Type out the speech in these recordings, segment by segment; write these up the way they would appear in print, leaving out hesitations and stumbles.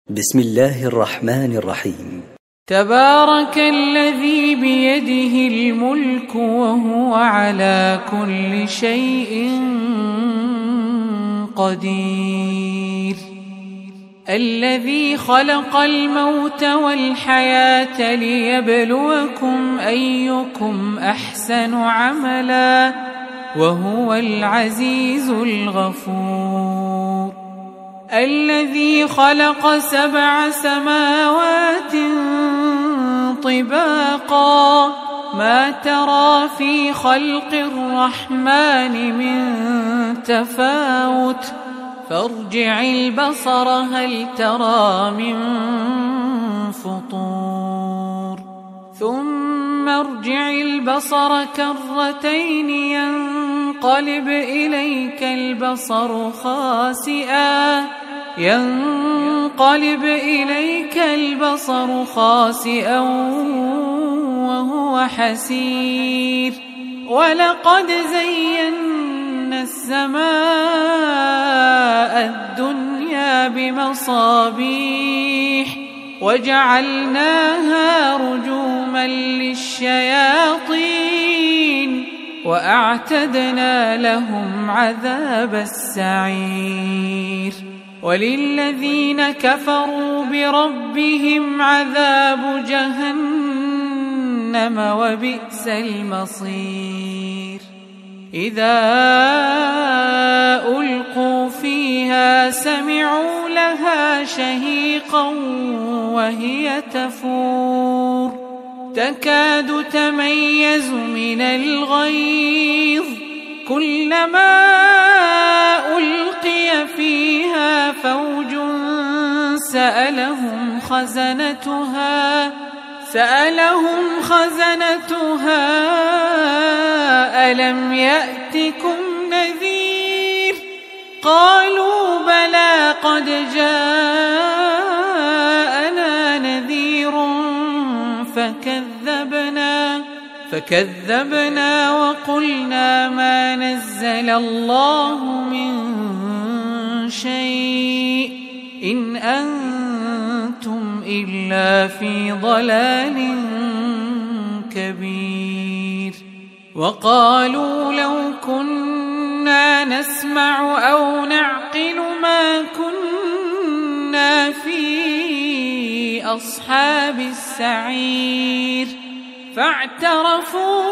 بسم الله الرحمن الرحيم. تبارك الذي بيده الملك وهو على كل شيء قدير. الذي خلق الموت والحياة ليبلوكم أيكم أحسن عملا وهو العزيز الغفور. الذي خلق 7 سماوات طباقا ما ترى في خلق الرحمن من تفاوت فارجع البصر هل ترى من فطور ثم ارجع البصر كرتين ينقلب إليك البصر خاسئا وهو حسير. ولقد زينا السماء الدنيا بمصابيح وجعلناها رجوما للشياطين وأعتدنا لهم عذاب السعير. وللذين كفروا بربهم عذاب جهنم وبئس المصير. إذا ألقوا فيها سمعوا لها شهيقا وهي تفور تكاد تميز من الغيظ كلما ألقي فيها فوج سألهم خزنتها ألم يأتكم نذير قالوا بلى قد جاءنا نذير فكذبنا وقلنا ما نزل الله من شيء إن أنتم إلا في ضلال كبير. وقالوا لو كنا نسمع أو نعقل ما كنا في أصحاب السعير فاعترفوا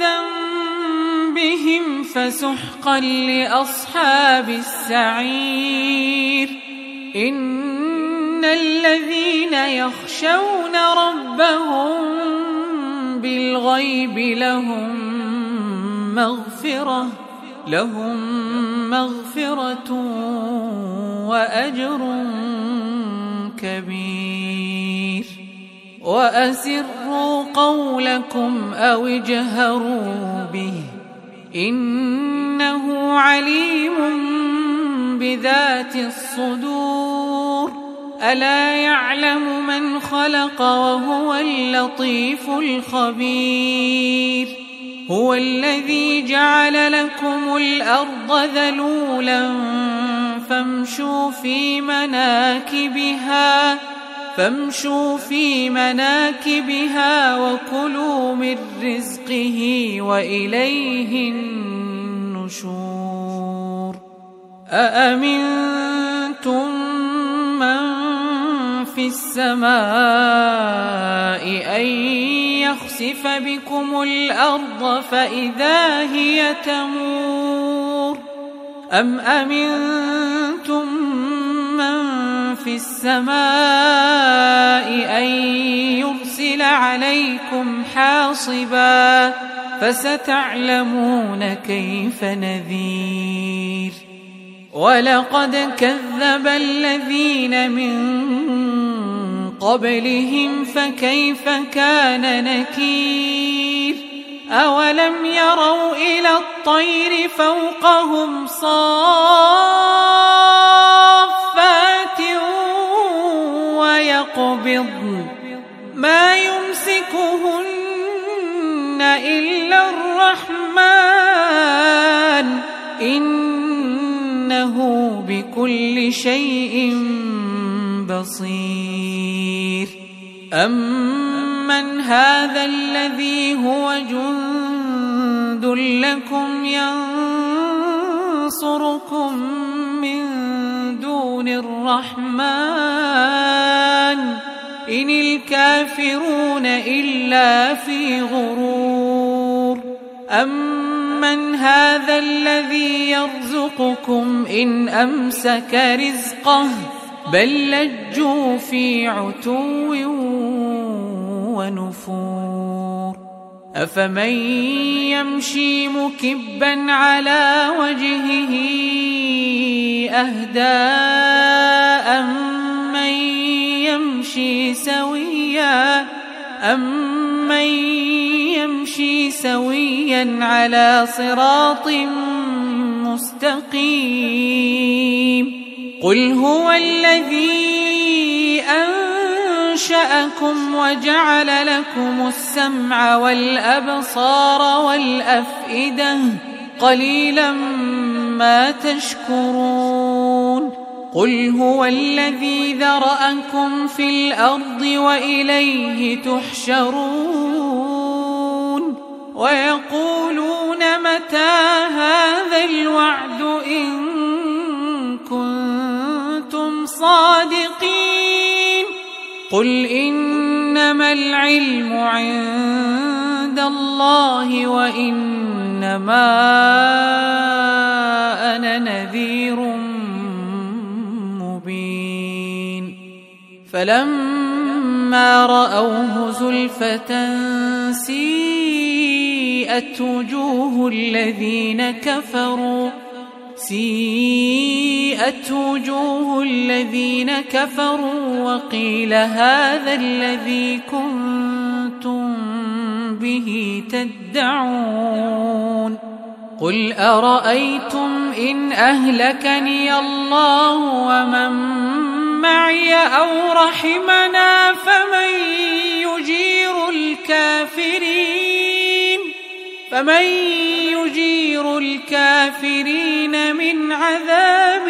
بذنبهم فسحقا لأصحاب السعير. إن الذين يخشون ربهم بالغيب لهم مغفرة وأجر كبير. وأسروا قولكم أو اجهروا به إنه عليم بذات الصدور. ألا يعلم من خلق وهو اللطيف الخبير. هو الذي جعل لكم الأرض ذلولا فامشوا في مناكبها وكلوا من رزقه وإليه النشور. أأمنتم من في السماء أن يخسف بكم الأرض فإذا هي تمور أم أمنتم من في السماء أن يرسل عليكم حاصبا فستعلمون كيف نذير. ولقد كذب الذين من قبلهم فكيف كان نكير. أولم يروا إلى الطير فوقهم صافات ويقبضن ما يمسكهن إلا الرحمن إنه بكل شيء بصير أمن هذا الذي هو جند لكم ينصركم من دون الرحمن إن الكافرون إلا في غرور أمن هذا الذي يرزقكم إن أمسك رزقه بل لجوا في عتو ونفور أفمن يمشي مكبا على وجهه أهدى أمن يمشي سويا على صراط مستقيم قل هو الذي أنشأكم وجعل لكم السمع والأبصار والأفئدة قليلا ما تشكرون قل هو الذي ذرأكم في الأرض وإليه تحشرون ويقولون متى هذا الوعد إن كنتم صادقين قل إنما العلم عند الله وإنما أنا نذير مبين فلما رأوه زلفة سيئت وجوه الذين كفروا وقيل هذا الذي كنتم به تدعون قل أرأيتم إن أهلكني الله ومن معي أو رحمنا فمن يجير الكافرين من عذاب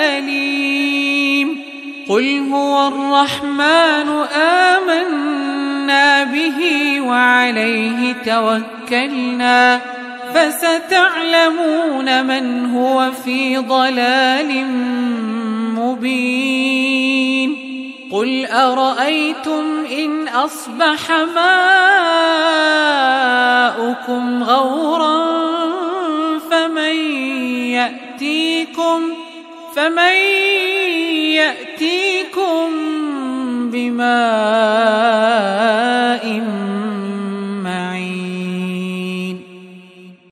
أليم قل هو الرحمن آمنا به وعليه توكلنا فستعلمون من هو في ضلال مبين قل أرأيتم إن أصبح ماؤكم غورا فمن يأتيكم بماء